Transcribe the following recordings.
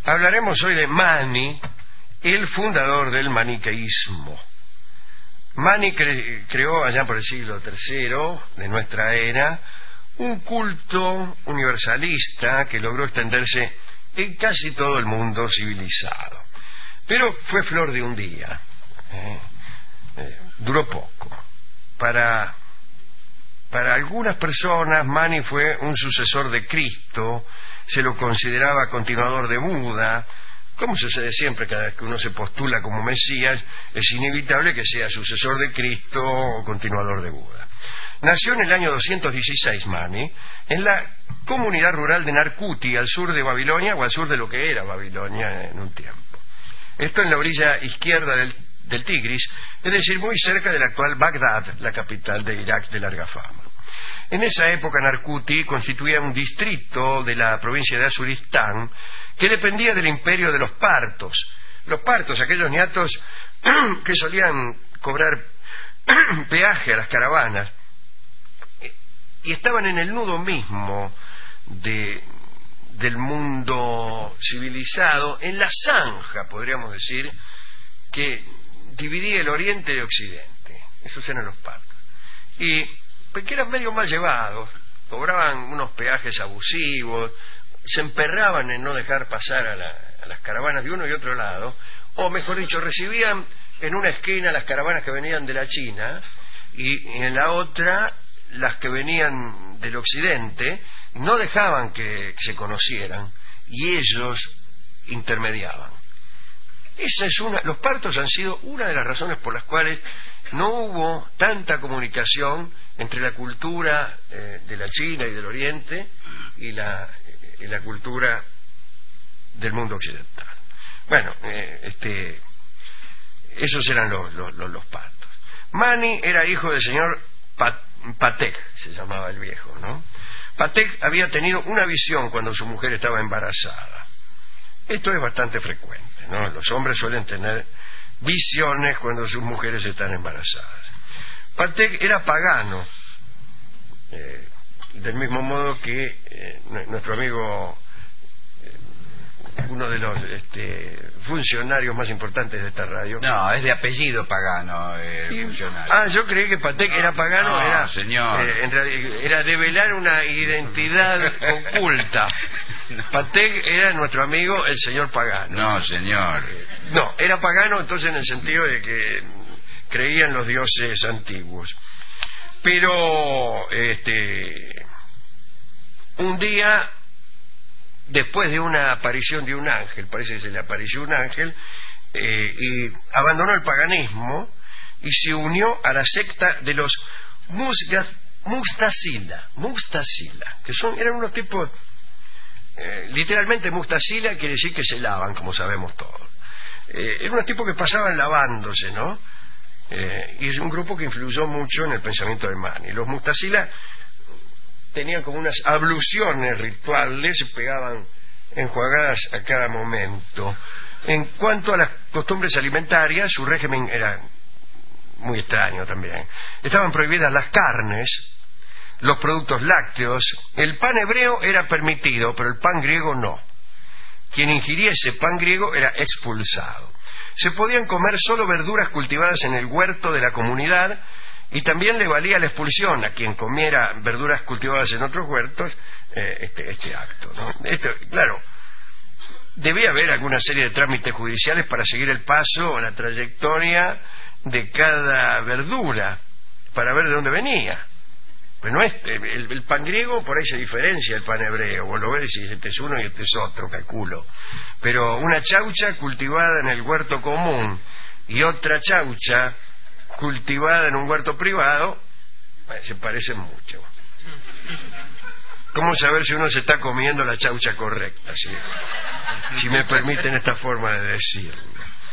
Hablaremos hoy de Mani, el fundador del maniqueísmo. Mani creó allá por el siglo III de nuestra era un culto universalista que logró extenderse en casi todo el mundo civilizado. Pero fue flor de un día. Duró poco. Para algunas personas, Mani fue un sucesor de Cristo, se lo consideraba continuador de Buda. Como sucede siempre, cada vez que uno se postula como Mesías, es inevitable que sea sucesor de Cristo o continuador de Buda. Nació en el año 216 Mani, en la comunidad rural de Narkuti, al sur de Babilonia, o al sur de lo que era Babilonia en un tiempo. Esto en la orilla izquierda del Tigris, es decir, muy cerca de la actual Bagdad, la capital de Irak de larga fama. En esa época Narkuti constituía un distrito de la provincia de Azuristán que dependía del imperio de los partos. Los partos, aquellos niatos que solían cobrar peaje a las caravanas, y estaban en el nudo mismo del mundo civilizado, en la zanja, podríamos decir, que dividía el oriente de occidente. Esos eran los partos. Y que eran medio mal llevados, cobraban unos peajes abusivos, se emperraban en no dejar pasar a las caravanas de uno y otro lado, o mejor dicho, recibían en una esquina las caravanas que venían de la China y en la otra las que venían del occidente, no dejaban que se conocieran y ellos intermediaban. Los partos han sido una de las razones por las cuales no hubo tanta comunicación entre la cultura de la China y del Oriente y la cultura del mundo occidental. Bueno, esos eran los partos. Mani era hijo del señor Patek, se llamaba el viejo, ¿no? Patek había tenido una visión cuando su mujer estaba embarazada. Esto es bastante frecuente, ¿no? Los hombres suelen tener visiones cuando sus mujeres están embarazadas. Patek era pagano, del mismo modo que nuestro amigo, uno de los funcionarios más importantes de esta radio. No, es de apellido pagano el funcionario. Yo creí que Patek era pagano. No, era, señor. Era develar una identidad oculta. Patek era nuestro amigo el señor pagano. No, señor. No, era pagano entonces en el sentido de que creía en los dioses antiguos. Pero un día, después de una aparición de un ángel, parece que se le apareció un ángel, y abandonó el paganismo y se unió a la secta de los Mustasila, que eran unos tipos, literalmente Mustasila quiere decir que se lavan, como sabemos todos. Eran unos tipos que pasaban lavándose, ¿no? Y es un grupo que influyó mucho en el pensamiento de Mani. Los Mustasila tenían como unas abluciones rituales, se pegaban enjuagadas a cada momento. En cuanto a las costumbres alimentarias, su régimen era muy extraño también. Estaban prohibidas las carnes, los productos lácteos, el pan hebreo era permitido, pero el pan griego no. Quien ingiriese pan griego era expulsado. Se podían comer solo verduras cultivadas en el huerto de la comunidad, y también le valía la expulsión a quien comiera verduras cultivadas en otros huertos este acto, ¿no? Claro, debía haber alguna serie de trámites judiciales para seguir el paso o la trayectoria de cada verdura, para ver de dónde venía. Pero no el pan griego por ahí se diferencia del pan hebreo, vos lo ves y este es uno y este es otro, calculo. Pero una chaucha cultivada en el huerto común y otra chaucha cultivada en un huerto privado, se parecen mucho. ¿Cómo saber si uno se está comiendo la chaucha correcta? Si me permiten esta forma de decirlo.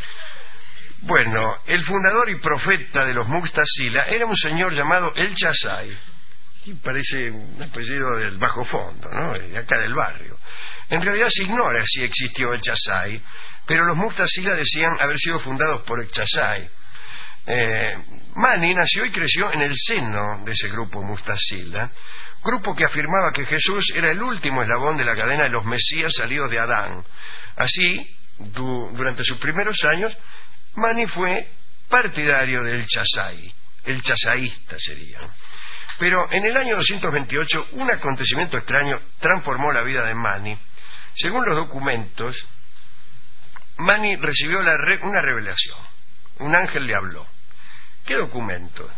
Bueno, el fundador y profeta de los Mustasila era un señor llamado El Chazai, que parece un apellido del bajo fondo, ¿no? De acá del barrio. En realidad se ignora si existió El Chazai, pero los Mustasila decían haber sido fundados por El Chazai. Mani nació y creció en el seno de ese grupo Mustasila, grupo que afirmaba que Jesús era el último eslabón de la cadena de los Mesías salidos de Adán. Así, durante sus primeros años, Mani fue partidario del Chazai, el chazaísta sería. Pero en el año 228 un acontecimiento extraño transformó la vida de Mani. Según los documentos, Mani recibió una revelación. Un ángel le habló. ¿Qué documento?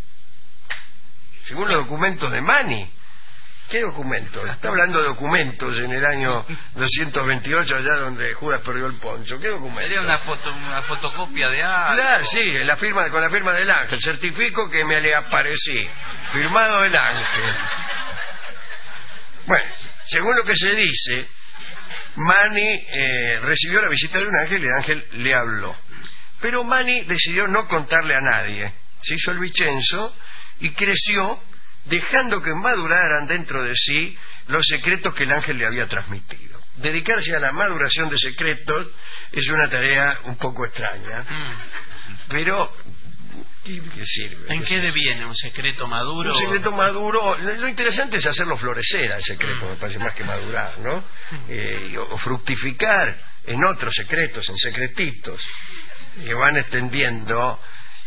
Según los documentos de Mani. ¿Qué documento? Está hablando de documentos en el año 228, allá donde Judas perdió el poncho. ¿Qué documento? Sería una fotocopia de algo. Claro, sí, con la firma del ángel. Certifico que me le aparecí. Firmado el ángel. Bueno, según lo que se dice, Mani recibió la visita de un ángel y el ángel le habló. Pero Mani decidió no contarle a nadie. Se hizo el Vicenzo y creció, dejando que maduraran dentro de sí los secretos que el ángel le había transmitido. Dedicarse a la maduración de secretos es una tarea un poco extraña, pero ¿qué sirve? ¿En qué deviene un secreto maduro? Un secreto maduro, lo interesante es hacerlo florecer al secreto, me parece, más que madurar, ¿no? O fructificar en otros secretos, en secretitos, que van extendiendo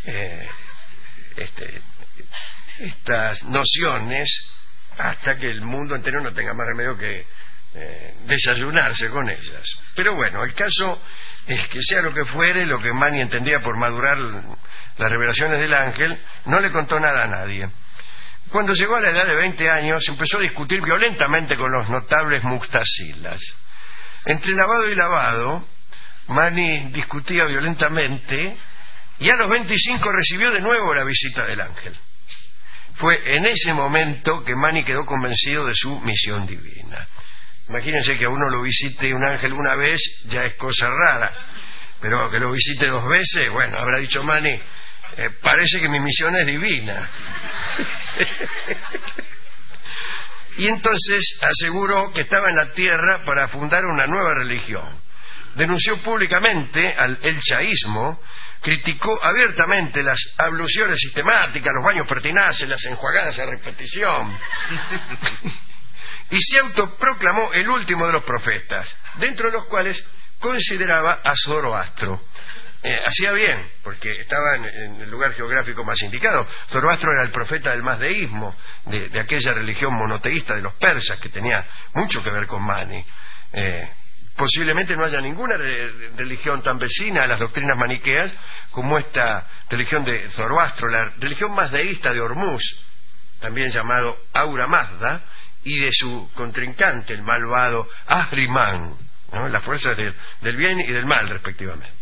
estas nociones hasta que el mundo entero no tenga más remedio que desayunarse con ellas. Pero bueno, el caso es que sea lo que fuere, lo que Mani entendía por madurar las revelaciones del ángel, no le contó nada a nadie. Cuando llegó a la edad de 20 años empezó a discutir violentamente con los notables mustasilas. Entre lavado y lavado, Mani discutía violentamente y a los 25 recibió de nuevo la visita del ángel. Fue en ese momento que Mani quedó convencido de su misión divina. Imagínense que a uno lo visite un ángel una vez, ya es cosa rara, pero que lo visite 2 veces, bueno, habrá dicho Mani, parece que mi misión es divina. Y entonces aseguró que estaba en la tierra para fundar una nueva religión. Denunció públicamente el chaísmo, criticó abiertamente las abluciones sistemáticas, los baños pertinaces, las enjuagadas a repetición, y se autoproclamó el último de los profetas, dentro de los cuales consideraba a Zoroastro. Hacía bien, porque estaba en el lugar geográfico más indicado. Zoroastro era el profeta del mazdeísmo, de aquella religión monoteísta de los persas, que tenía mucho que ver con Mani. Posiblemente no haya ninguna religión tan vecina a las doctrinas maniqueas como esta religión de Zoroastro, la religión mazdeísta de Hormuz, también llamado Aura Mazda, y de su contrincante, el malvado Ahriman, ¿no? Las fuerzas del bien y del mal, respectivamente.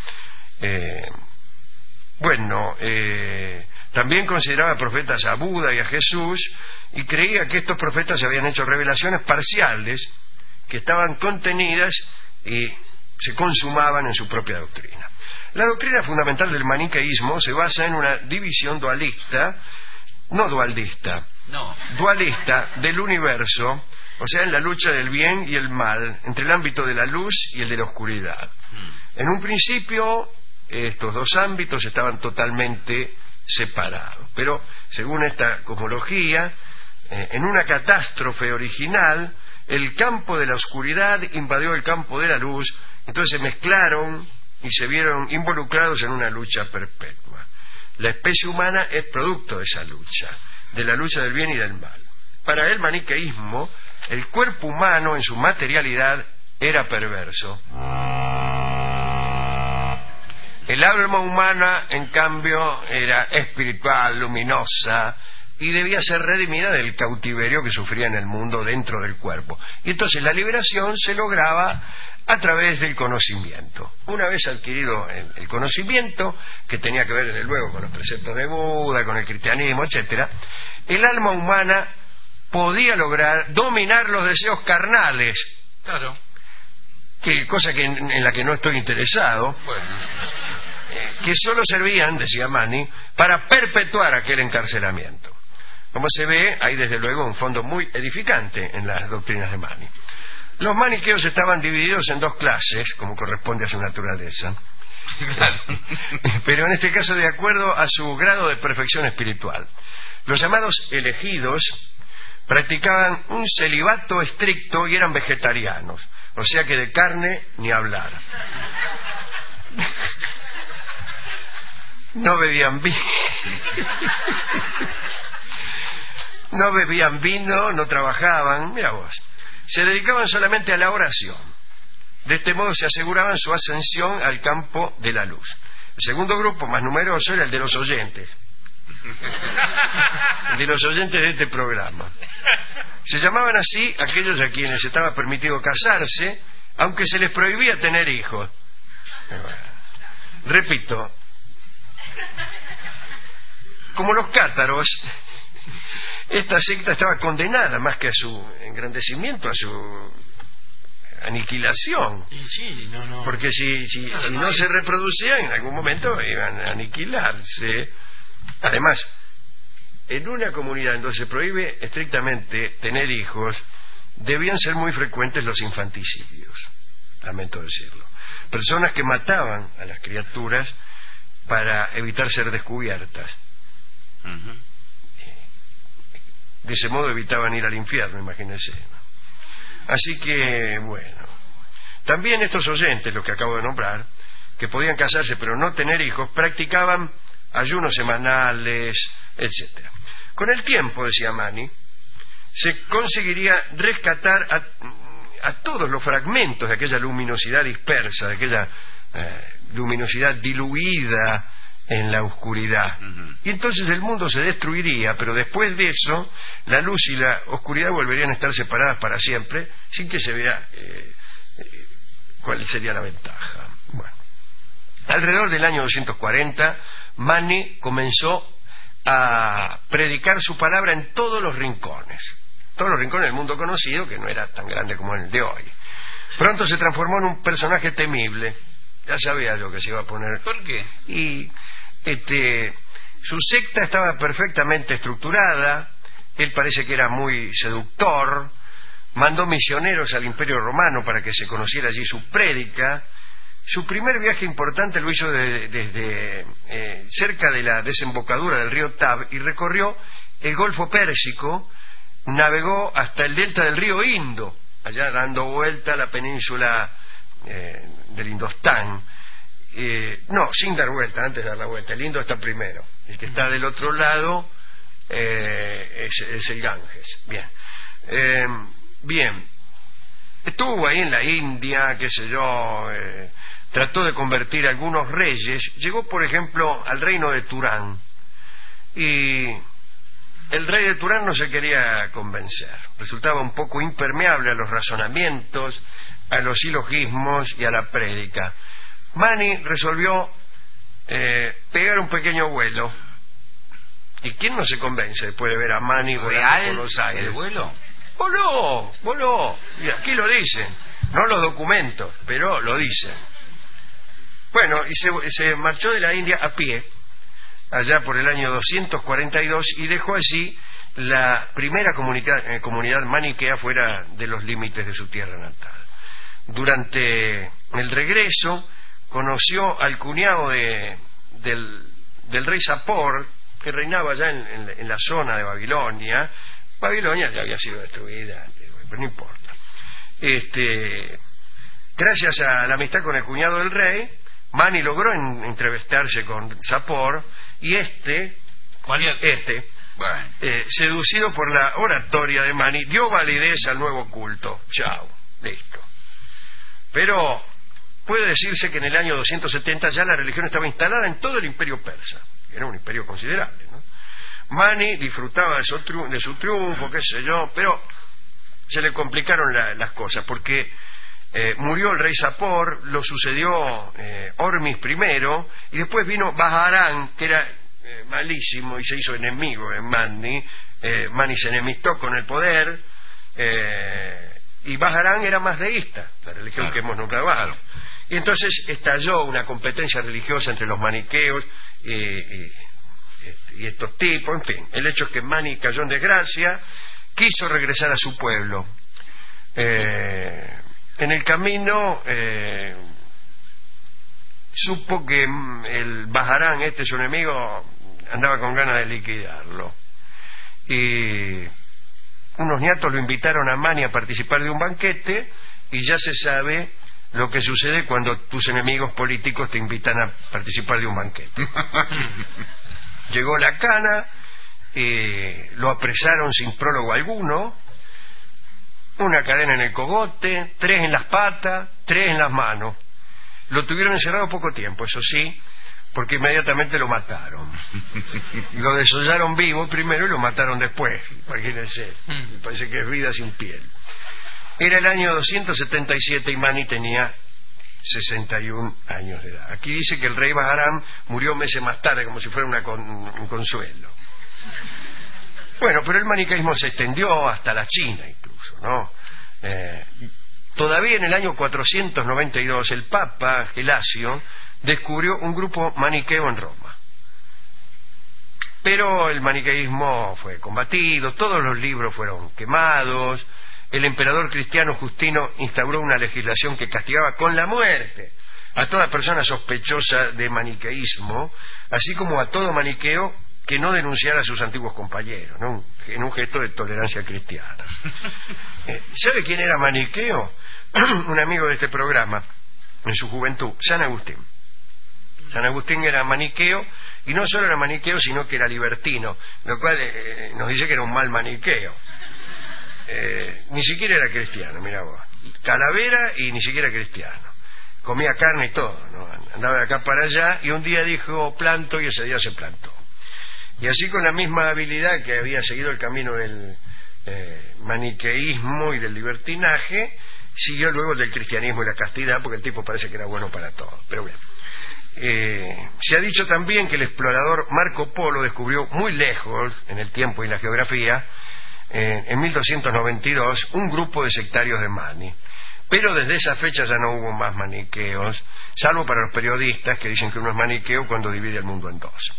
También consideraba profetas a Buda y a Jesús, y creía que estos profetas habían hecho revelaciones parciales que estaban contenidas y se consumaban en su propia doctrina. La doctrina fundamental del maniqueísmo se basa en una división dualista del universo, o sea, en la lucha del bien y el mal, entre el ámbito de la luz y el de la oscuridad. En un principio, estos dos ámbitos estaban totalmente separados, pero según esta cosmología, en una catástrofe original, el campo de la oscuridad invadió el campo de la luz, entonces se mezclaron y se vieron involucrados en una lucha perpetua. La especie humana es producto de esa lucha, de la lucha del bien y del mal. Para el maniqueísmo, el cuerpo humano en su materialidad era perverso. El alma humana, en cambio, era espiritual, luminosa, y debía ser redimida del cautiverio que sufría en el mundo dentro del cuerpo. Y entonces la liberación se lograba a través del conocimiento. Una vez adquirido el conocimiento, que tenía que ver desde luego con los preceptos de Buda, con el cristianismo, etcétera, el alma humana podía lograr dominar los deseos carnales. Claro. Cosa en la que no estoy interesado. Que solo servían, decía Mani, para perpetuar aquel encarcelamiento. Como se ve, hay desde luego un fondo muy edificante en las doctrinas de Mani. Los maniqueos estaban divididos en 2 clases, como corresponde a su naturaleza, pero en este caso de acuerdo a su grado de perfección espiritual. Los llamados elegidos practicaban un celibato estricto y eran vegetarianos, o sea que de carne ni hablar. No bebían vino, no trabajaban, mira vos, se dedicaban solamente a la oración. De este modo se aseguraban su ascensión al campo de la luz. El segundo grupo, más numeroso, era el de los oyentes. De los oyentes de este programa. Se llamaban así aquellos a quienes estaba permitido casarse, aunque se les prohibía tener hijos. Repito, como los cátaros, esta secta estaba condenada más que a su engrandecimiento, a su aniquilación. Sí, no. Porque si no se reproducían, en algún momento iban a aniquilarse. Además, en una comunidad en donde se prohíbe estrictamente tener hijos, debían ser muy frecuentes los infanticidios, lamento decirlo. Personas que mataban a las criaturas para evitar ser descubiertas. De ese modo evitaban ir al infierno, imagínense, ¿no? Así que, bueno, también estos oyentes, los que acabo de nombrar, que podían casarse pero no tener hijos, practicaban ayunos semanales, etcétera. Con el tiempo, decía Mani, se conseguiría rescatar a todos los fragmentos de aquella luminosidad dispersa, de aquella luminosidad diluida en la oscuridad. Y entonces el mundo se destruiría, pero después de eso la luz y la oscuridad volverían a estar separadas para siempre, sin que se vea cuál sería la ventaja. Bueno, alrededor del año 240 Mani comenzó a predicar su palabra en todos los rincones del mundo conocido, que no era tan grande como el de hoy. Pronto se transformó en un personaje temible. Ya sabía yo que se iba a poner. ¿Por qué? Y su secta estaba perfectamente estructurada. Él parece que era muy seductor. Mandó misioneros al Imperio Romano para que se conociera allí su prédica. Su primer viaje importante lo hizo desde cerca de la desembocadura del río Tab y recorrió el Golfo Pérsico, navegó hasta el delta del río Indo, allá dando vuelta a la península del Indostán. No, sin dar vuelta, antes de dar la vuelta. El Indo está primero. El que está del otro lado es el Ganges. Bien. Estuvo ahí en la India, qué sé yo, trató de convertir a algunos reyes. Llegó, por ejemplo, al reino de Turán. Y el rey de Turán no se quería convencer. Resultaba un poco impermeable a los razonamientos, a los silogismos y a la prédica. Mani resolvió pegar un pequeño vuelo. ¿Y quién no se convence después de ver a Mani volando por los aires? ¿El vuelo? Voló. Y aquí lo dicen. No los documentos, pero lo dicen. Bueno, y se marchó de la India a pie, allá por el año 242, y dejó allí la primera comunidad maniquea fuera de los límites de su tierra natal. Durante el regreso conoció al cuñado del rey Sapor, que reinaba allá en la zona de Babilonia. Babilonia ya había sido destruida, pero no importa. Gracias a la amistad con el cuñado del rey, Mani logró entrevistarse con Sapor, y Bueno. seducido por la oratoria de Mani, dio validez al nuevo culto. Chao, listo. Pero puede decirse que en el año 270 ya la religión estaba instalada en todo el imperio persa. Era un imperio considerable, ¿no? Mani disfrutaba de su triunfo, qué sé yo, pero se le complicaron las cosas, porque murió el rey Sapor, lo sucedió Hormis I, y después vino Baharán, que era malísimo y se hizo enemigo de Mani. Mani se enemistó con el poder, y Baharán era más deísta, la religión que hemos nombrado antes. Y entonces estalló una competencia religiosa entre los maniqueos y estos tipos. En fin, el hecho es que Mani cayó en desgracia, quiso regresar a su pueblo. En el camino supo que el Baharán, su enemigo, andaba con ganas de liquidarlo, y unos niatos lo invitaron a Mani a participar de un banquete, y ya se sabe lo que sucede cuando tus enemigos políticos te invitan a participar de un banquete. Llegó la cana, lo apresaron sin prólogo alguno, una cadena en el cogote, 3 en las patas, 3 en las manos. Lo tuvieron encerrado poco tiempo, eso sí, porque inmediatamente lo mataron. Lo desollaron vivo primero y lo mataron después, imagínense. Me parece que es vida sin piel. Era el año 277 y Mani tenía 61 años de edad. Aquí dice que el rey Baharam murió meses más tarde, como si fuera un consuelo. Bueno, pero el maniqueísmo se extendió hasta la China incluso, ¿no? Todavía en el año 492 el Papa Gelasio descubrió un grupo maniqueo en Roma. Pero el maniqueísmo fue combatido, todos los libros fueron quemados. El emperador cristiano Justino instauró una legislación que castigaba con la muerte a toda persona sospechosa de maniqueísmo, así como a todo maniqueo que no denunciara a sus antiguos compañeros, ¿no? En un gesto de tolerancia cristiana. ¿Sabe quién era maniqueo? Un amigo de este programa, en su juventud, San Agustín. San Agustín era maniqueo, y no solo era maniqueo, sino que era libertino, lo cual nos dice que era un mal maniqueo. Ni siquiera era cristiano, mirá vos. Calavera y ni siquiera cristiano. Comía carne y todo, ¿no? Andaba de acá para allá, y un día dijo planto, y ese día se plantó. Y así, con la misma habilidad que había seguido el camino del maniqueísmo y del libertinaje, siguió luego el del cristianismo y la castidad, porque el tipo parece que era bueno para todo. Pero bien, se ha dicho también que el explorador Marco Polo descubrió muy lejos en el tiempo y la geografía, en 1292, un grupo de sectarios de Mani. Pero desde esa fecha ya no hubo más maniqueos, salvo para los periodistas que dicen que uno es maniqueo cuando divide el mundo en dos.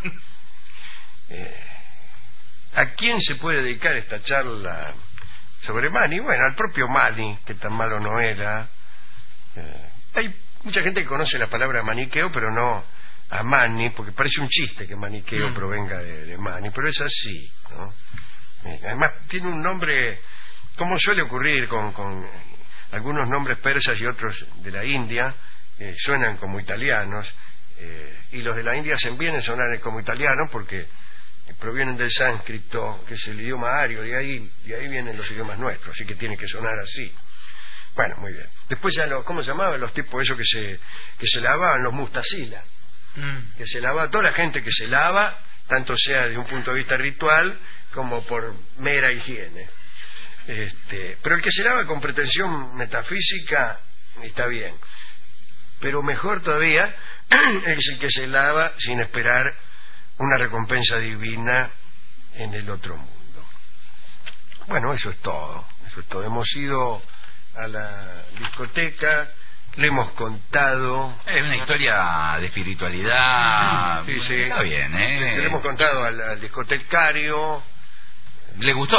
¿A quién se puede dedicar esta charla sobre Mani? Bueno, al propio Mani, que tan malo no era. Hay mucha gente que conoce la palabra maniqueo, pero no a Mani, porque parece un chiste que maniqueo provenga de Mani, pero es así, ¿no? Además tiene un nombre, como suele ocurrir con algunos nombres persas y otros de la India, suenan como italianos, y los de la India hacen bien en sonar como italianos porque provienen del sánscrito, que es el idioma ario, de ahí vienen los idiomas nuestros, así que tiene que sonar así. Bueno, muy bien. Después ya ¿cómo se llamaban los tipos esos que se lavaban? Los mustasilas. Que se lava, toda la gente que se lava, tanto sea de un punto de vista ritual como por mera higiene. Pero el que se lava con pretensión metafísica está bien, pero mejor todavía es el que se lava sin esperar una recompensa divina en el otro mundo. Bueno, eso es todo. Hemos ido a la discoteca, le hemos contado. Es una historia de espiritualidad. Sí, sí. Está bien, Se le hemos contado al discotecario. ¿Le gustó?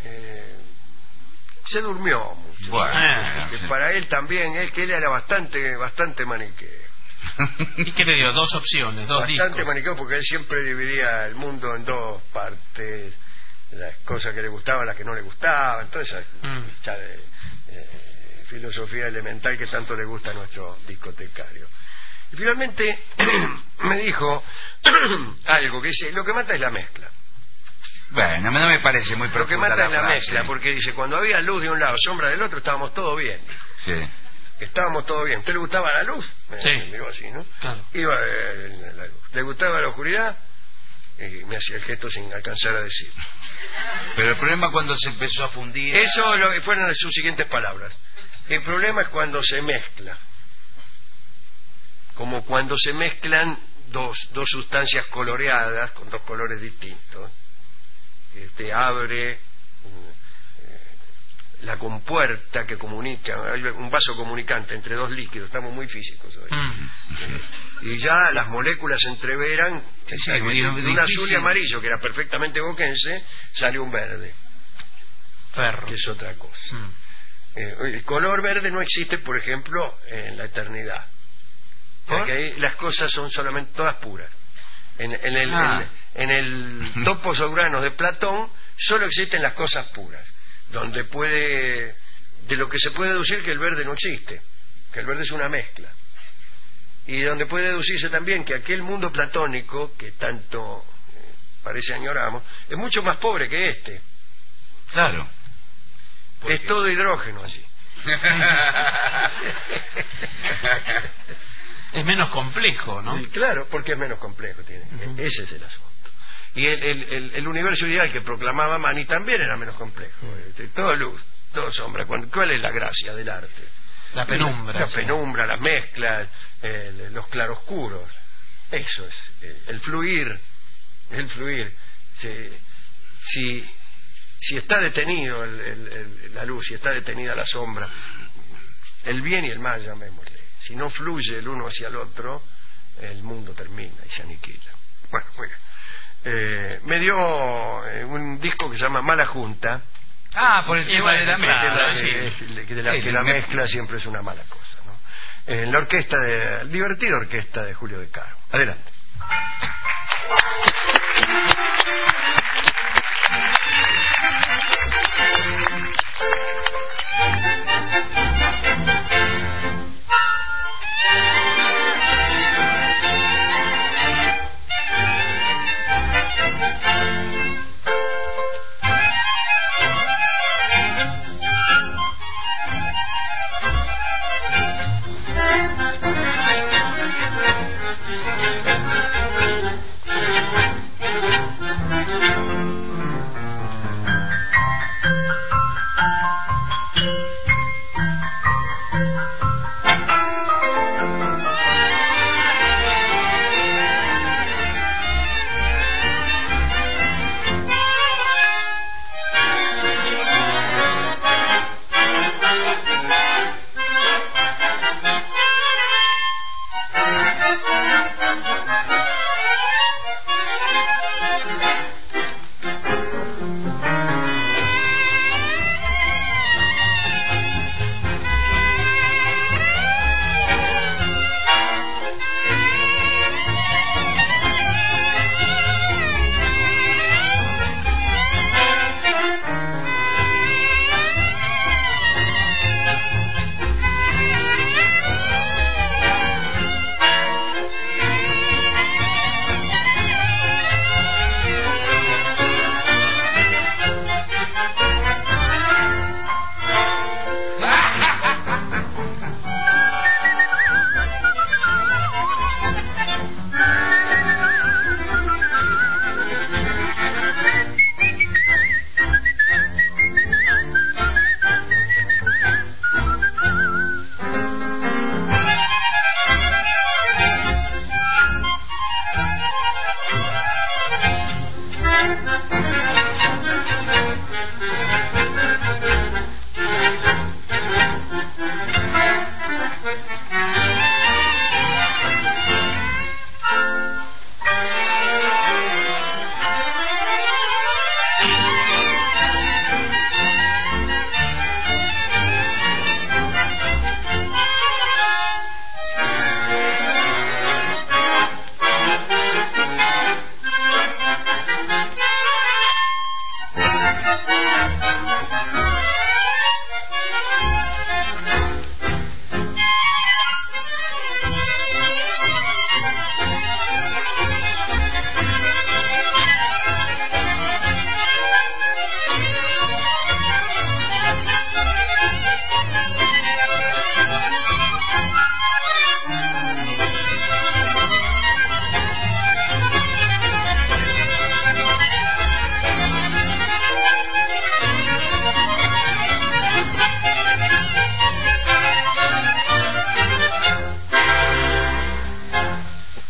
Se durmió mucho. Bueno, que para él también, que él era bastante maniqueo. ¿Y qué le dio? Dos opciones, dos Bastante discos. maniqueo, porque él siempre dividía el mundo en dos partes, las cosas que le gustaban, las que no le gustaban, toda esa filosofía elemental que tanto le gusta a nuestro discotecario. Y finalmente me dijo algo que dice: lo que mata es la mezcla. Bueno, no me parece muy Lo que profunda mata es la frase. mezcla, porque dice, cuando había luz de un lado, sombra del otro, estábamos todos bien. Sí. Estábamos todos bien. ¿Usted le gustaba la luz? Sí. Me miró así, ¿no? Claro. Iba la luz. ¿Le gustaba la oscuridad? Y me hacía el gesto sin alcanzar a decir. Pero el problema cuando se empezó a fundir... Eso fueron sus siguientes palabras. El problema es cuando se mezcla. Como cuando se mezclan dos sustancias coloreadas con dos colores distintos. Abre la compuerta que comunica, hay un vaso comunicante entre dos líquidos, estamos muy físicos hoy. Y ya las moléculas se entreveran, de un azul y amarillo que era perfectamente boquense, sale un verde, Ferro. que es otra cosa. El color verde no existe, por ejemplo, en la eternidad, porque ahí las cosas son solamente todas puras. En el Topos Auranos de Platón solo existen las cosas puras, de lo que se puede deducir que el verde no existe, que el verde es una mezcla, y donde puede deducirse también que aquel mundo platónico que tanto parece añoramos es mucho más pobre que este. Claro. Es todo hidrógeno allí. Es menos complejo, ¿no? Sí, claro, porque es menos complejo. Ese es el asunto. Y el universo ideal que proclamaba Mani también era menos complejo. Todo luz, todo sombra. ¿Cuál es la gracia del arte? La penumbra. La penumbra, las mezclas, los claroscuros. Eso es el fluir. El fluir. Si está detenido la luz, si está detenida la sombra, el bien y el mal, llamémosle. Si no fluye el uno hacia el otro, el mundo termina y se aniquila. Bueno, muy bien. Me dio un disco que se llama Mala Junta. Por el tema de la mezcla. Que la mezcla siempre es una mala cosa, ¿no? En la orquesta divertida orquesta de Julio De Caro. Adelante.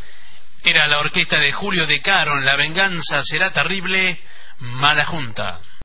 Era la orquesta de Julio De Caro en La venganza será terrible, Mala Junta.